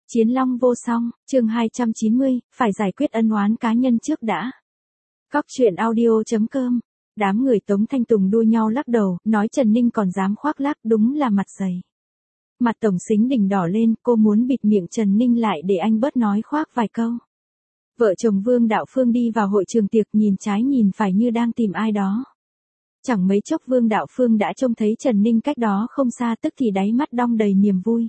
Chiến long vô song, chương 290, phải giải quyết ân oán cá nhân trước đã. Góc truyện audio.com. Đám người Tống Thanh Tùng đua nhau lắc đầu, nói Trần Ninh còn dám khoác lác, đúng là mặt dày. Mặt Tổng Sính Đình đỏ lên, cô muốn bịt miệng Trần Ninh lại để anh bớt nói khoác vài câu. Vợ chồng Vương Đạo Phương đi vào hội trường tiệc, nhìn trái nhìn phải như đang tìm ai đó. Chẳng mấy chốc Vương Đạo Phương đã trông thấy Trần Ninh cách đó không xa, tức thì đáy mắt đong đầy niềm vui.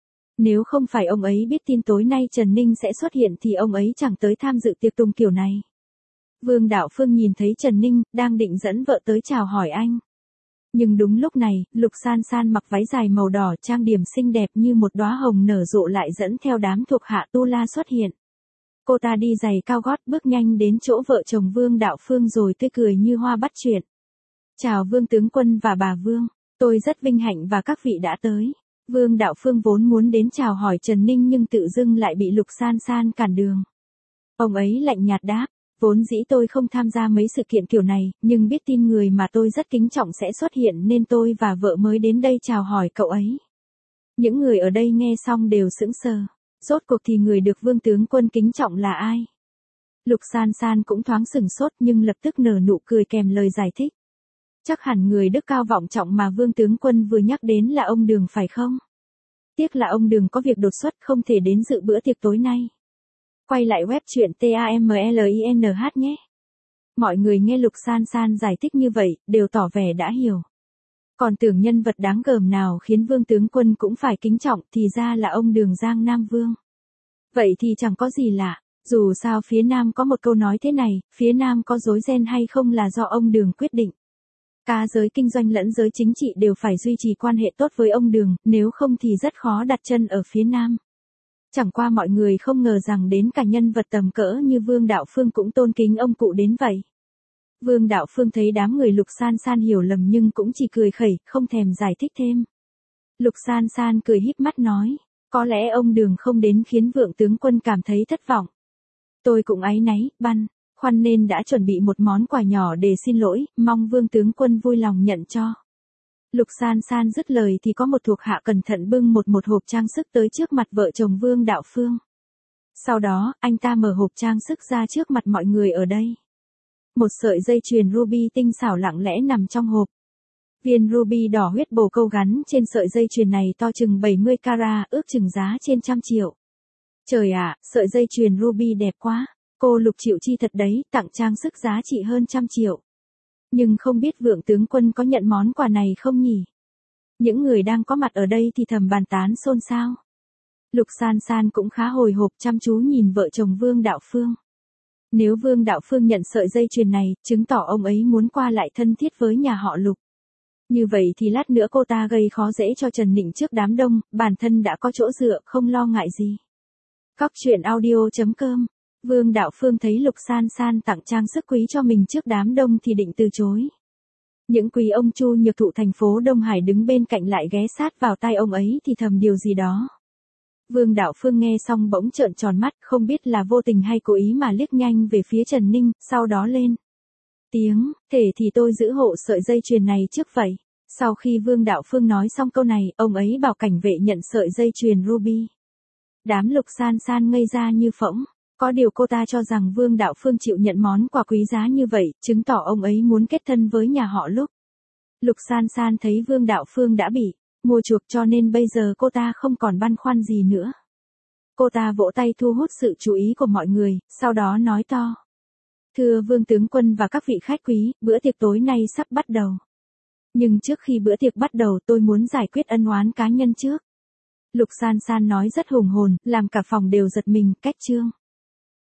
Nếu không phải ông ấy biết tin tối nay Trần Ninh sẽ xuất hiện thì ông ấy chẳng tới tham dự tiệc tùng kiểu này. Vương Đạo Phương nhìn thấy Trần Ninh, đang định dẫn vợ tới chào hỏi anh. Nhưng đúng lúc này, Lục San San mặc váy dài màu đỏ trang điểm xinh đẹp như một đóa hồng nở rộ lại dẫn theo đám thuộc hạ Tu La xuất hiện. Cô ta đi giày cao gót bước nhanh đến chỗ vợ chồng Vương Đạo Phương rồi tươi cười như hoa bắt chuyện. Chào Vương tướng quân và bà Vương, tôi rất vinh hạnh và các vị đã tới. Vương Đạo Phương vốn muốn đến chào hỏi Trần Ninh nhưng tự dưng lại bị Lục San San cản đường. Ông ấy lạnh nhạt đáp, vốn dĩ tôi không tham gia mấy sự kiện kiểu này, nhưng biết tin người mà tôi rất kính trọng sẽ xuất hiện nên tôi và vợ mới đến đây chào hỏi cậu ấy. Những người ở đây nghe xong đều sững sờ. Rốt cuộc thì người được Vương tướng quân kính trọng là ai? Lục San San cũng thoáng sửng sốt nhưng lập tức nở nụ cười kèm lời giải thích. Chắc hẳn người đức cao vọng trọng mà Vương tướng quân vừa nhắc đến là ông Đường phải không? Tiếc là ông Đường có việc đột xuất không thể đến dự bữa tiệc tối nay. Quay lại web truyện TAMLINH nhé. Mọi người nghe Lục San San giải thích như vậy, đều tỏ vẻ đã hiểu. Còn tưởng nhân vật đáng gờm nào khiến Vương tướng quân cũng phải kính trọng thì ra là ông Đường Giang Nam Vương. Vậy thì chẳng có gì lạ, dù sao phía Nam có một câu nói thế này, phía Nam có rối ren hay không là do ông Đường quyết định. Cả giới kinh doanh lẫn giới chính trị đều phải duy trì quan hệ tốt với ông Đường, nếu không thì rất khó đặt chân ở phía Nam. Chẳng qua mọi người không ngờ rằng đến cả nhân vật tầm cỡ như Vương Đạo Phương cũng tôn kính ông cụ đến vậy. Vương Đạo Phương thấy đám người Lục San San hiểu lầm nhưng cũng chỉ cười khẩy, không thèm giải thích thêm. Lục San San cười híp mắt nói, có lẽ ông Đường không đến khiến Vương tướng quân cảm thấy thất vọng. Tôi cũng áy náy, băn khoăn nên đã chuẩn bị một món quà nhỏ để xin lỗi, mong Vương tướng quân vui lòng nhận cho. Lục San San dứt lời thì có một thuộc hạ cẩn thận bưng một hộp trang sức tới trước mặt vợ chồng Vương Đạo Phương. Sau đó, anh ta mở hộp trang sức ra trước mặt mọi người ở đây. Một sợi dây chuyền ruby tinh xảo lặng lẽ nằm trong hộp. Viên ruby đỏ huyết bồ câu gắn trên sợi dây chuyền này to chừng 70 carat, ước chừng giá trên 100 triệu. Trời ạ, sợi dây chuyền ruby đẹp quá. Cô Lục chịu chi thật đấy, tặng trang sức giá trị hơn 100 triệu. Nhưng không biết Vương tướng quân có nhận món quà này không nhỉ? Những người đang có mặt ở đây thì thầm bàn tán xôn xao. Lục San San cũng khá hồi hộp chăm chú nhìn vợ chồng Vương Đạo Phương. Nếu Vương Đạo Phương nhận sợi dây chuyền này, chứng tỏ ông ấy muốn qua lại thân thiết với nhà họ Lục. Như vậy thì lát nữa cô ta gây khó dễ cho Trần Ninh trước đám đông, bản thân đã có chỗ dựa, không lo ngại gì. Góc truyện audio.com. Vương Đạo Phương thấy Lục San San tặng trang sức quý cho mình trước đám đông thì định từ chối. Những quý ông Chu Nhược Thụ thành phố Đông Hải đứng bên cạnh lại ghé sát vào tai ông ấy thì thầm điều gì đó. Vương Đạo Phương nghe xong bỗng trợn tròn mắt, không biết là vô tình hay cố ý mà liếc nhanh về phía Trần Ninh, sau đó lên tiếng, thể thì tôi giữ hộ sợi dây chuyền này trước vậy. Sau khi Vương Đạo Phương nói xong câu này, ông ấy bảo cảnh vệ nhận sợi dây chuyền ruby. Đám Lục San San ngây ra như phỗng. Có điều cô ta cho rằng Vương Đạo Phương chịu nhận món quà quý giá như vậy, chứng tỏ ông ấy muốn kết thân với nhà họ Lục. Lục San San thấy Vương Đạo Phương đã bị mua chuộc cho nên bây giờ cô ta không còn băn khoăn gì nữa. Cô ta vỗ tay thu hút sự chú ý của mọi người, sau đó nói to. Thưa Vương tướng quân và các vị khách quý, bữa tiệc tối nay sắp bắt đầu. Nhưng trước khi bữa tiệc bắt đầu tôi muốn giải quyết ân oán cá nhân trước. Lục San San nói rất hùng hồn, làm cả phòng đều giật mình, cách chương.